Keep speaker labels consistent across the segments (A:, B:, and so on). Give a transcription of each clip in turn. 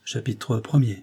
A: Chapitre 1er.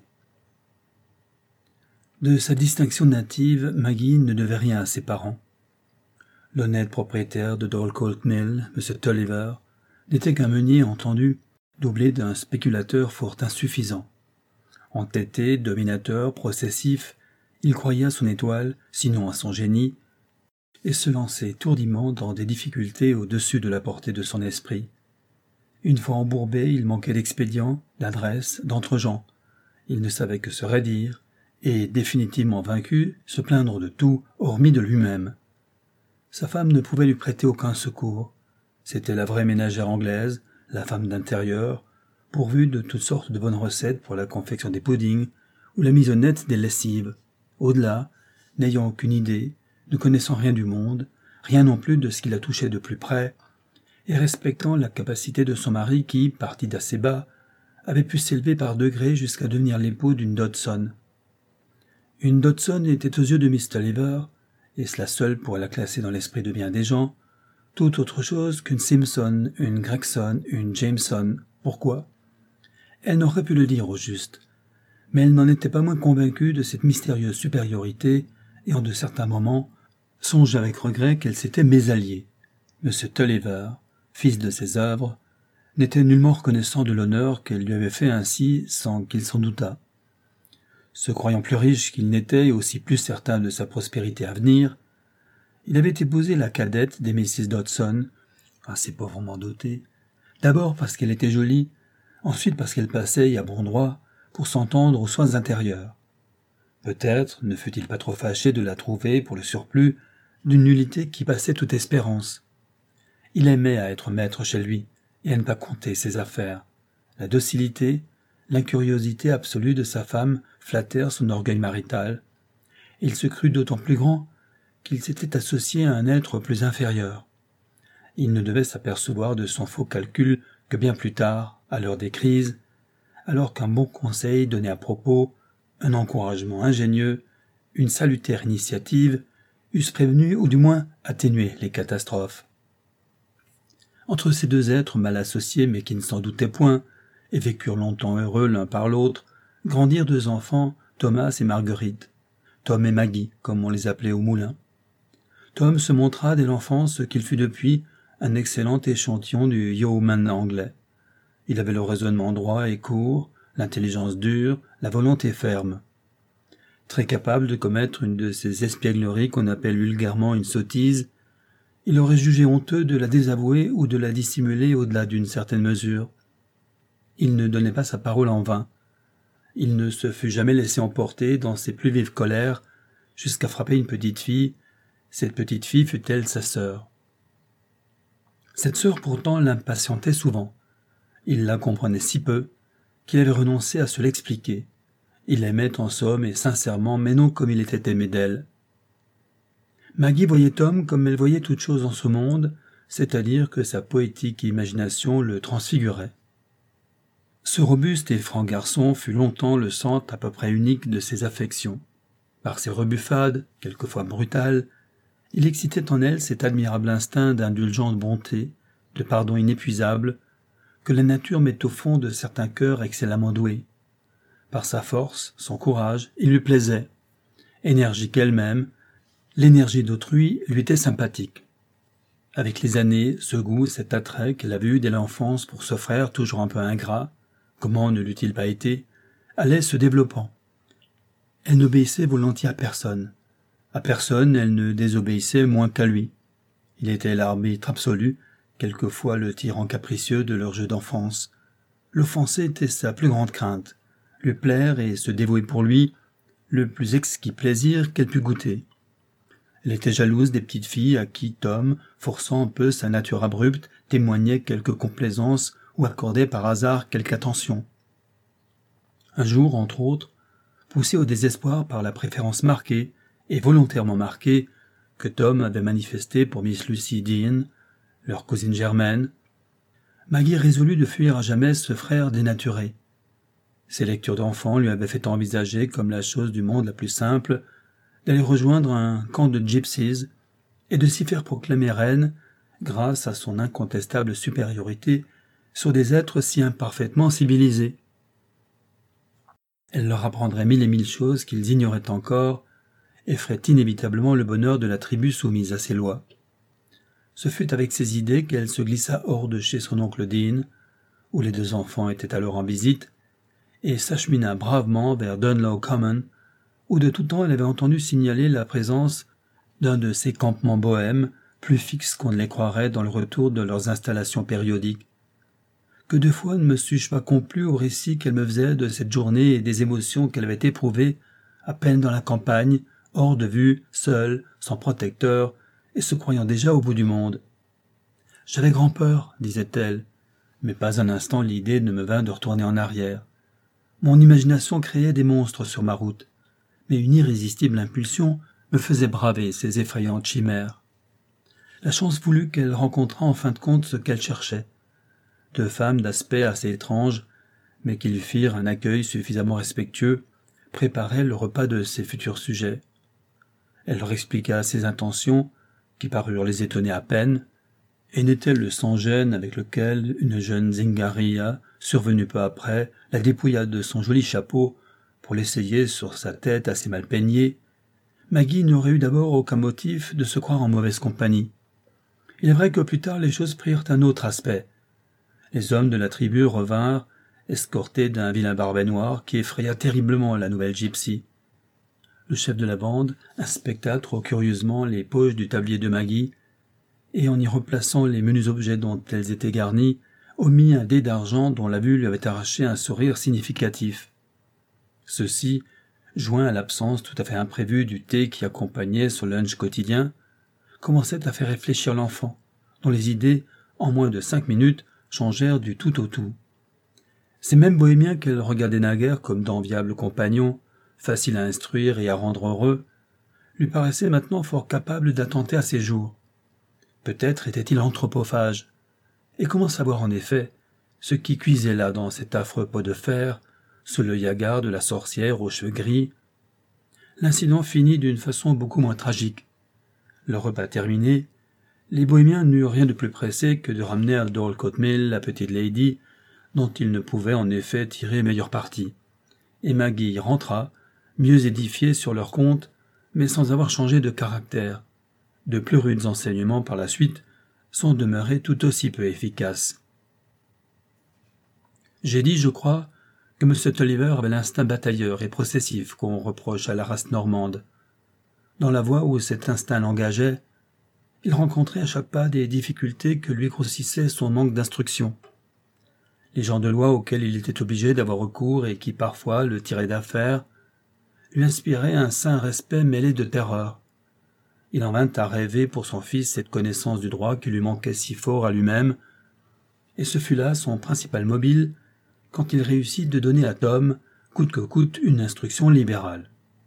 A: De sa distinction native, Maggie ne devait rien à ses parents. L'honnête propriétaire de Dorlcote Mill, M. Tulliver, n'était qu'un meunier entendu, doublé d'un spéculateur fort insuffisant. Entêté, dominateur, processif, il croyait à son étoile, sinon à son génie, et se lançait étourdiment dans des difficultés au-dessus de la portée de son esprit. Une fois embourbé, il manquait d'expédients, d'adresse, d'entre-gens. Il ne savait que se raidir, et, définitivement vaincu, se plaindre de tout, hormis de lui-même. Sa femme ne pouvait lui prêter aucun secours. C'était la vraie ménagère anglaise, la femme d'intérieur, pourvue de toutes sortes de bonnes recettes pour la confection des puddings ou la mise au net des lessives. Au-delà, n'ayant aucune idée, ne connaissant rien du monde, rien non plus de ce qui la touchait de plus près, et respectant la capacité de son mari qui, parti d'assez bas, avait pu s'élever par degrés jusqu'à devenir l'époux d'une Dodson. Une Dodson était aux yeux de Miss Tulliver, et cela seul pourrait la classer dans l'esprit de bien des gens, tout autre chose qu'une Simpson, une Gregson, une Jameson. Pourquoi ? Elle n'aurait pu le dire au juste, mais elle n'en était pas moins convaincue de cette mystérieuse supériorité, et en de certains moments, songeait avec regret qu'elle s'était mésalliée. M. Tulliver, fils de ses œuvres, n'était nullement reconnaissant de l'honneur qu'elle lui avait fait ainsi sans qu'il s'en doutât. Se croyant plus riche qu'il n'était et aussi plus certain de sa prospérité à venir, il avait épousé la cadette des Mrs. Dodson, assez pauvrement dotée, d'abord parce qu'elle était jolie, ensuite parce qu'elle passait à bon droit pour s'entendre aux soins intérieurs. Peut-être ne fut-il pas trop fâché de la trouver, pour le surplus, d'une nullité qui passait toute espérance. Il aimait à être maître chez lui et à ne pas compter ses affaires. La docilité, l'incuriosité absolue de sa femme flattèrent son orgueil marital. Il se crut d'autant plus grand qu'il s'était associé à un être plus inférieur. Il ne devait s'apercevoir de son faux calcul que bien plus tard, à l'heure des crises, alors qu'un bon conseil donné à propos, un encouragement ingénieux, une salutaire initiative eussent prévenu ou du moins atténué les catastrophes. Entre ces deux êtres mal associés mais qui ne s'en doutaient point, et vécurent longtemps heureux l'un par l'autre, grandirent deux enfants, Thomas et Marguerite, Tom et Maggie, comme on les appelait au moulin. Tom se montra dès l'enfance ce qu'il fut depuis, un excellent échantillon du yeoman anglais. Il avait le raisonnement droit et court, l'intelligence dure, la volonté ferme. Très capable de commettre une de ces espiègleries qu'on appelle vulgairement une sottise, il aurait jugé honteux de la désavouer ou de la dissimuler au-delà d'une certaine mesure. Il ne donnait pas sa parole en vain. Il ne se fût jamais laissé emporter dans ses plus vives colères jusqu'à frapper une petite fille. Cette petite fille fut-elle sa sœur. Cette sœur pourtant l'impatientait souvent. Il la comprenait si peu qu'il avait renoncé à se l'expliquer. Il l'aimait en somme et sincèrement, mais non comme il était aimé d'elle. Maggie voyait Tom comme elle voyait toute chose en ce monde, c'est-à-dire que sa poétique imagination le transfigurait. Ce robuste et franc garçon fut longtemps le centre à peu près unique de ses affections. Par ses rebuffades, quelquefois brutales, il excitait en elle cet admirable instinct d'indulgente bonté, de pardon inépuisable, que la nature met au fond de certains cœurs excellemment doués. Par sa force, son courage, il lui plaisait. Énergique elle-même, l'énergie d'autrui lui était sympathique. Avec les années, ce goût, cet attrait qu'elle avait eu dès l'enfance pour ce frère toujours un peu ingrat, comment ne l'eût-il pas été, allait se développant. Elle n'obéissait volontiers à personne. À personne, elle ne désobéissait moins qu'à lui. Il était l'arbitre absolu, quelquefois le tyran capricieux de leur jeu d'enfance. L'offenser était sa plus grande crainte, lui plaire et se dévouer pour lui, le plus exquis plaisir qu'elle pût goûter. Elle était jalouse des petites filles à qui Tom, forçant un peu sa nature abrupte, témoignait quelque complaisance ou accordait par hasard quelque attention. Un jour, entre autres, poussé au désespoir par la préférence marquée, et volontairement marquée, que Tom avait manifestée pour Miss Lucy Dean, leur cousine germaine, Maggie résolut de fuir à jamais ce frère dénaturé. Ses lectures d'enfant lui avaient fait envisager comme la chose du monde la plus simple d'aller rejoindre un camp de gypsies et de s'y faire proclamer reine grâce à son incontestable supériorité sur des êtres si imparfaitement civilisés. Elle leur apprendrait mille et mille choses qu'ils ignoraient encore et ferait inévitablement le bonheur de la tribu soumise à ses lois. Ce fut avec ces idées qu'elle se glissa hors de chez son oncle Dean, où les deux enfants étaient alors en visite, et s'achemina bravement vers Dunlow Common, où de tout temps elle avait entendu signaler la présence d'un de ces campements bohèmes, plus fixes qu'on ne les croirait dans le retour de leurs installations périodiques. Que de fois ne me suis-je pas complu au récit qu'elle me faisait de cette journée et des émotions qu'elle avait éprouvées, à peine dans la campagne, hors de vue, seule, sans protecteur, et se croyant déjà au bout du monde. « J'avais grand-peur, disait-elle, mais pas un instant l'idée ne me vint de retourner en arrière. Mon imagination créait des monstres sur ma route, mais une irrésistible impulsion me faisait braver ces effrayantes chimères. La chance voulut qu'elle rencontrât en fin de compte ce qu'elle cherchait. Deux femmes d'aspect assez étrange, mais qui lui firent un accueil suffisamment respectueux, préparaient le repas de ses futurs sujets. Elle leur expliqua ses intentions, qui parurent les étonner à peine, et n'était le sans-gêne avec lequel une jeune Zingaria, survenue peu après, la dépouilla de son joli chapeau pour l'essayer sur sa tête assez mal peignée. Maggie n'aurait eu d'abord aucun motif de se croire en mauvaise compagnie. Il est vrai que plus tard les choses prirent un autre aspect. Les hommes de la tribu revinrent, escortés d'un vilain barbet noir qui effraya terriblement la nouvelle gypsy. Le chef de la bande inspecta trop curieusement les poches du tablier de Maggie, et en y replaçant les menus objets dont elles étaient garnies, omit un dé d'argent dont la vue lui avait arraché un sourire significatif. Ceci, joint à l'absence tout à fait imprévue du thé qui accompagnait son lunch quotidien, commençait à faire réfléchir l'enfant, dont les idées, en moins de 5 minutes, changèrent du tout au tout. Ces mêmes bohémiens qu'elle regardait naguère comme d'enviables compagnons, faciles à instruire et à rendre heureux, lui paraissaient maintenant fort capables d'attenter à ses jours. Peut-être était-il anthropophage. Et comment savoir en effet ce qui cuisait là dans cet affreux pot de fer, sous l'œil hagard de la sorcière aux cheveux gris? L'incident finit d'une façon beaucoup moins tragique. Le repas terminé, les bohémiens n'eurent rien de plus pressé que de ramener à Dorlcote Mill la petite lady, dont ils ne pouvaient en effet tirer meilleur parti. Et Maggie rentra, mieux édifiée sur leur compte, mais sans avoir changé de caractère. De plus rudes enseignements par la suite sont demeurés tout aussi peu efficaces. J'ai dit, je crois, que M. Tolliver avait l'instinct batailleur et processif qu'on reproche à la race normande. Dans la voie où cet instinct l'engageait, il rencontrait à chaque pas des difficultés que lui grossissait son manque d'instruction. Les gens de loi auxquels il était obligé d'avoir recours et qui parfois le tiraient d'affaire, lui inspiraient un saint respect mêlé de terreur. Il en vint à rêver pour son fils cette connaissance du droit qui lui manquait si fort à lui-même, et ce fut là son principal mobile quand il réussit de donner à Tom, coûte que coûte, une instruction libérale.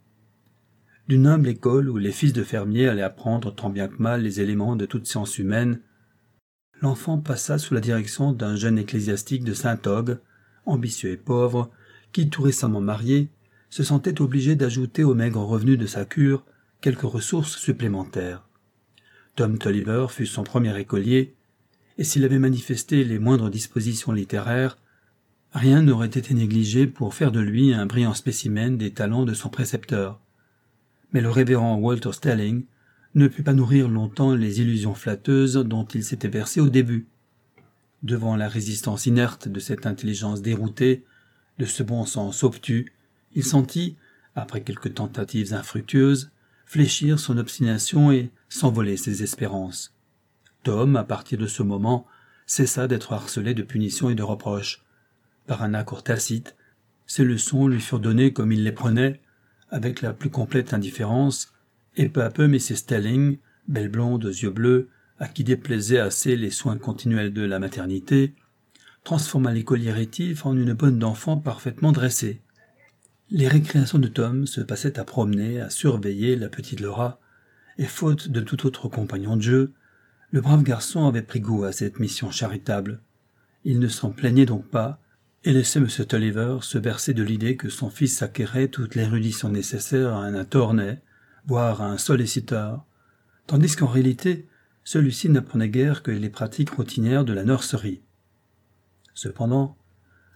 A: D'une humble école où les fils de fermiers allaient apprendre tant bien que mal les éléments de toute science humaine, l'enfant passa sous la direction d'un jeune ecclésiastique de Saint-Og, ambitieux et pauvre, qui, tout récemment marié, se sentait obligé d'ajouter aux maigres revenus de sa cure quelques ressources supplémentaires. Tom Tolliver fut son premier écolier, et s'il avait manifesté les moindres dispositions littéraires, rien n'aurait été négligé pour faire de lui un brillant spécimen des talents de son précepteur. Mais le révérend Walter Stelling ne put pas nourrir longtemps les illusions flatteuses dont il s'était versé au début. Devant la résistance inerte de cette intelligence déroutée, de ce bon sens obtus, il sentit, après quelques tentatives infructueuses, fléchir son obstination et s'envoler ses espérances. Tom, à partir de ce moment, cessa d'être harcelé de punitions et de reproches. Par un accord tacite, ses leçons lui furent données comme il les prenait, avec la plus complète indifférence, et peu à peu Mrs. Stelling, belle blonde aux yeux bleus, à qui déplaisaient assez les soins continuels de la maternité, transforma l'écolier rétif en une bonne d'enfant parfaitement dressée. Les récréations de Tom se passaient à promener, à surveiller la petite Laura, et faute de tout autre compagnon de jeu, le brave garçon avait pris goût à cette mission charitable. Il ne s'en plaignait donc pas, et laissait M. Tolliver se bercer de l'idée que son fils acquérait toute l'érudition nécessaire à un attorney, voire à un solliciteur, tandis qu'en réalité, celui-ci n'apprenait guère que les pratiques routinières de la nurserie. Cependant,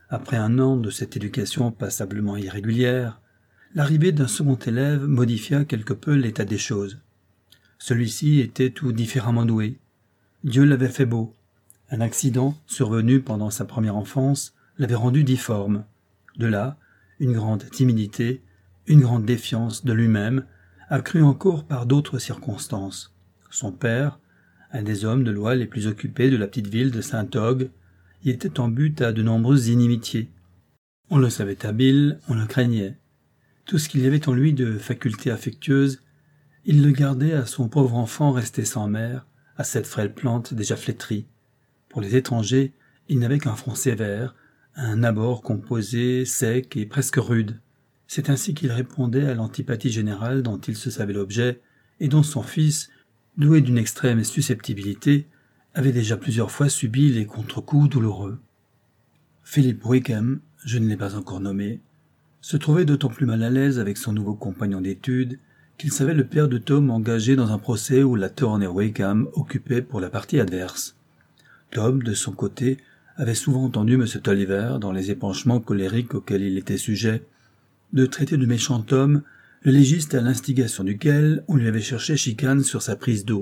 A: Après un an de cette éducation passablement irrégulière, l'arrivée d'un second élève modifia quelque peu l'état des choses. Celui-ci était tout différemment doué. Dieu l'avait fait beau. Un accident, survenu pendant sa première enfance, l'avait rendu difforme. De là, une grande timidité, une grande défiance de lui-même, accrue encore par d'autres circonstances. Son père, un des hommes de loi les plus occupés de la petite ville de Saint-Og, y était en but à de nombreuses inimitiés. On le savait habile, on le craignait. Tout ce qu'il y avait en lui de facultés affectueuses, il le gardait à son pauvre enfant resté sans mère, à cette frêle plante déjà flétrie. Pour les étrangers, il n'avait qu'un front sévère, un abord composé, sec et presque rude. C'est ainsi qu'il répondait à l'antipathie générale dont il se savait l'objet, et dont son fils, doué d'une extrême susceptibilité, avait déjà plusieurs fois subi les contre-coups douloureux. Philip Wickham, je ne l'ai pas encore nommé, se trouvait d'autant plus mal à l'aise avec son nouveau compagnon d'études qu'il savait le père de Tom engagé dans un procès où la Turner Wickham occupait pour la partie adverse. Tom, de son côté, avait souvent entendu M. Tolliver, dans les épanchements colériques auxquels il était sujet, de traiter de méchant Tom, le légiste à l'instigation duquel on lui avait cherché chicane sur sa prise d'eau.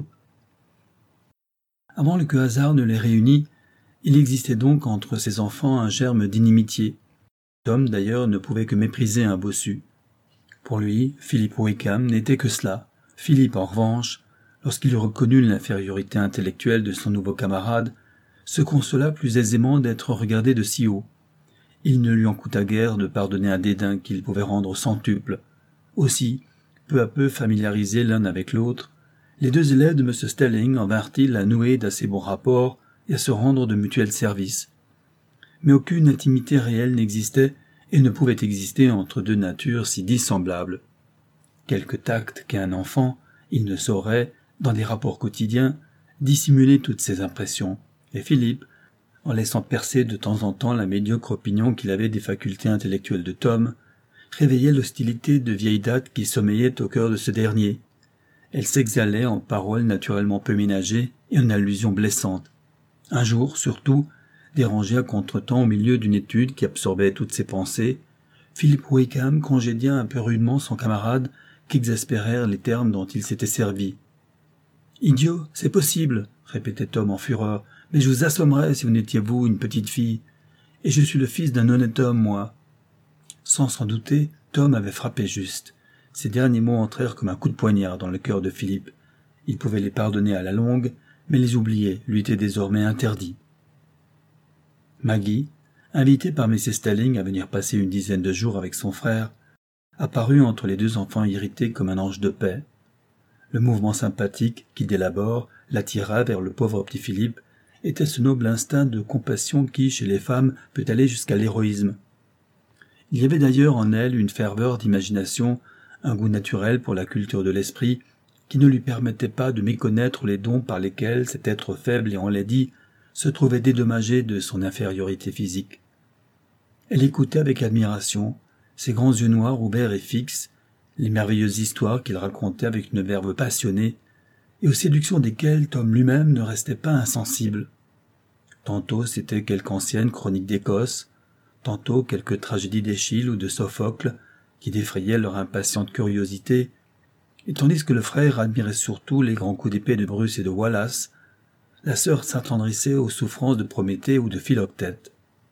A: Avant que hasard ne les réunît, il existait donc entre ces enfants un germe d'inimitié. Tom, d'ailleurs, ne pouvait que mépriser un bossu. Pour lui, Philip Wickham n'était que cela. Philippe, en revanche, lorsqu'il eut reconnu l'infériorité intellectuelle de son nouveau camarade, se consola plus aisément d'être regardé de si haut. Il ne lui en coûta guère de pardonner un dédain qu'il pouvait rendre centuple. Aussi, peu à peu familiarisés l'un avec l'autre, les deux élèves de M. Stelling en vinrent-ils à nouer d'assez bons rapports et à se rendre de mutuels services. Mais aucune intimité réelle n'existait et ne pouvait exister entre deux natures si dissemblables. Quelque tact qu'ait un enfant, il ne saurait, dans des rapports quotidiens, dissimuler toutes ces impressions, et Philippe, en laissant percer de temps en temps la médiocre opinion qu'il avait des facultés intellectuelles de Tom, réveillait l'hostilité de vieille date qui sommeillait au cœur de ce dernier. Elle s'exhalait en paroles naturellement peu ménagées et en allusions blessantes. Un jour, surtout, dérangé à contretemps au milieu d'une étude qui absorbait toutes ses pensées, Philip Wickham congédia un peu rudement son camarade qu'exaspérèrent les termes dont il s'était servi. « Idiot, c'est possible, répétait Tom en fureur, mais je vous assommerais si vous n'étiez vous une petite fille. Et je suis le fils d'un honnête homme, moi. » Sans s'en douter, Tom avait frappé juste. Ces derniers mots entrèrent comme un coup de poignard dans le cœur de Philippe. Il pouvait les pardonner à la longue, mais les oublier lui était désormais interdit. Maggie, invitée par Mrs. Stelling à venir passer une dizaine de jours avec son frère, apparut entre les deux enfants irrités comme un ange de paix. Le mouvement sympathique qui, dès l'abord, l'attira vers le pauvre petit Philippe était ce noble instinct de compassion qui, chez les femmes, peut aller jusqu'à l'héroïsme. Il y avait d'ailleurs en elle une ferveur d'imagination, un goût naturel pour la culture de l'esprit, qui ne lui permettait pas de méconnaître les dons par lesquels cet être faible et enlaidi se trouvait dédommagé de son infériorité physique. Elle écoutait avec admiration, ses grands yeux noirs ouverts et fixes, les merveilleuses histoires qu'il racontait avec une verve passionnée, et aux séductions desquelles Tom lui-même ne restait pas insensible. Tantôt c'était quelque ancienne chronique d'Écosse, tantôt quelque tragédie d'Échille ou de Sophocle, qui défrayait leur impatiente curiosité, et tandis que le frère admirait surtout les grands coups d'épée de Bruce et de Wallace, la sœur s'attendrissait aux souffrances de Prométhée ou de Philoctète.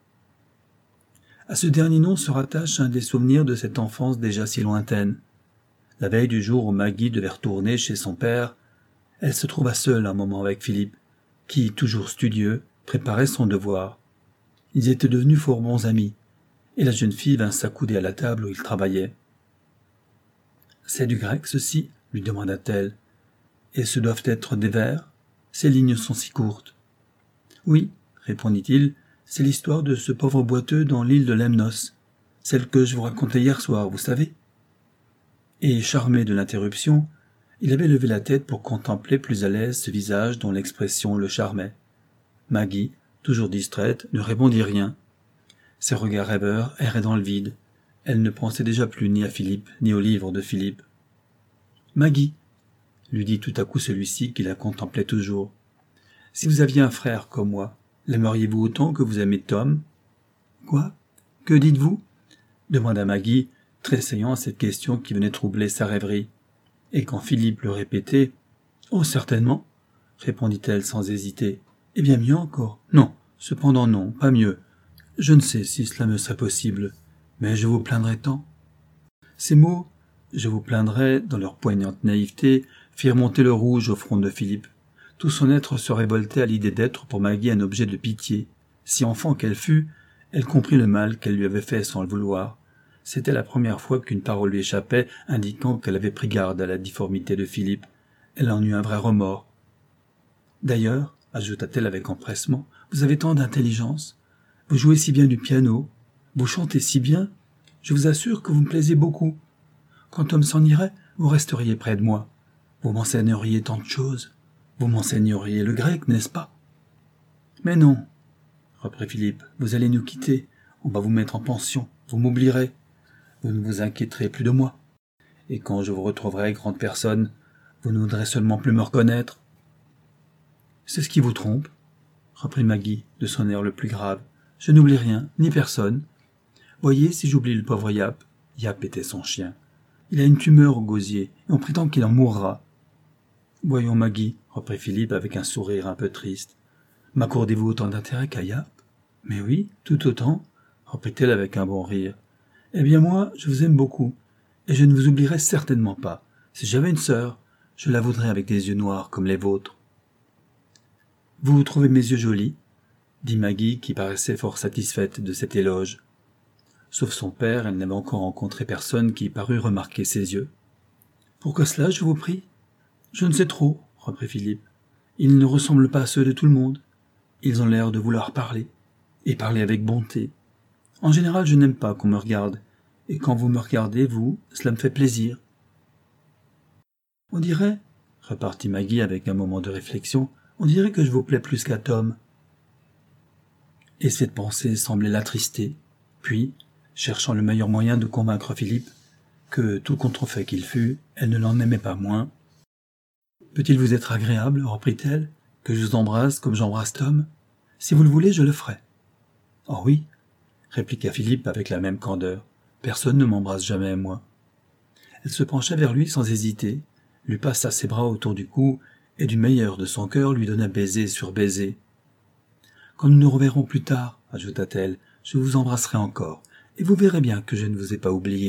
A: À ce dernier nom se rattache un des souvenirs de cette enfance déjà si lointaine. La veille du jour où Maggie devait retourner chez son père, elle se trouva seule un moment avec Philippe, qui, toujours studieux, préparait son devoir. Ils étaient devenus fort bons amis, et la jeune fille vint s'accouder à la table où il travaillait. « C'est du grec, ceci ?» lui demanda-t-elle. « Et ce doivent être des vers ? Ces lignes sont si courtes. »« Oui, » répondit-il, « c'est l'histoire de ce pauvre boiteux dans l'île de Lemnos, celle que je vous racontais hier soir, vous savez. » Et, charmé de l'interruption, il avait levé la tête pour contempler plus à l'aise ce visage dont l'expression le charmait. Maggie, toujours distraite, ne répondit rien. Ses regards rêveurs erraient dans le vide. Elle ne pensait déjà plus ni à Philippe, ni au livre de Philippe. « Maggie, » lui dit tout à coup celui-ci qui la contemplait toujours, « si vous aviez un frère comme moi, l'aimeriez-vous autant que vous aimez Tom ?»« Quoi ? Que dites-vous » demanda Maggie, tressaillant à cette question qui venait troubler sa rêverie. Et quand Philippe le répétait, « Oh, certainement » répondit-elle sans hésiter. « Eh bien mieux encore. Non, cependant non, pas mieux. Je ne sais si cela me serait possible, mais je vous plaindrais tant. » Ces mots, je vous plaindrais, dans leur poignante naïveté, firent monter le rouge au front de Philippe. Tout son être se révoltait à l'idée d'être pour Maggie un objet de pitié. Si enfant qu'elle fût, elle comprit le mal qu'elle lui avait fait sans le vouloir. C'était la première fois qu'une parole lui échappait, indiquant qu'elle avait pris garde à la difformité de Philippe. Elle en eut un vrai remords. « D'ailleurs, ajouta-t-elle avec empressement, vous avez tant d'intelligence. Vous jouez si bien du piano. Vous chantez si bien. Je vous assure que vous me plaisez beaucoup. Quand Tom s'en irait, vous resteriez près de moi. Vous m'enseigneriez tant de choses. Vous m'enseigneriez le grec, n'est-ce pas ?»« Mais non, reprit Philippe, vous allez nous quitter. On va vous mettre en pension. Vous m'oublierez. Vous ne vous inquiéterez plus de moi. Et quand je vous retrouverai grande personne, vous ne voudrez seulement plus me reconnaître. »« C'est ce qui vous trompe, reprit Maggie de son air le plus grave. Je n'oublie rien, ni personne. Voyez si j'oublie le pauvre Yap. Yap était son chien. Il a une tumeur au gosier, et on prétend qu'il en mourra. Voyons, Maggie, reprit Philippe avec un sourire un peu triste. M'accordez-vous autant d'intérêt qu'à Yap? Mais oui, tout autant, reprit-elle avec un bon rire. Eh bien moi, je vous aime beaucoup, et je ne vous oublierai certainement pas. Si j'avais une sœur, je la voudrais avec des yeux noirs comme les vôtres. Vous trouvez mes yeux jolis? Dit Maggie, qui paraissait fort satisfaite de cet éloge. Sauf son père, elle n'avait encore rencontré personne qui parût remarquer ses yeux. « Pourquoi cela, je vous prie ?»« Je ne sais trop, » reprit Philippe. « Ils ne ressemblent pas à ceux de tout le monde. Ils ont l'air de vouloir parler, et parler avec bonté. En général, je n'aime pas qu'on me regarde, et quand vous me regardez, vous, cela me fait plaisir. »« On dirait, » repartit Maggie avec un moment de réflexion, « on dirait que je vous plais plus qu'à Tom. » Et cette pensée semblait l'attrister. Puis, cherchant le meilleur moyen de convaincre Philippe que, tout contrefait qu'il fût, elle ne l'en aimait pas moins. « Peut-il vous être agréable, reprit-elle, que je vous embrasse comme j'embrasse Tom? Si vous le voulez, je le ferai. »« Oh oui, » répliqua Philippe avec la même candeur. « Personne ne m'embrasse jamais, moi. » Elle se pencha vers lui sans hésiter, lui passa ses bras autour du cou et du meilleur de son cœur lui donna baiser sur baiser. « Quand nous nous reverrons plus tard, ajouta-t-elle, je vous embrasserai encore, et vous verrez bien que je ne vous ai pas oublié. »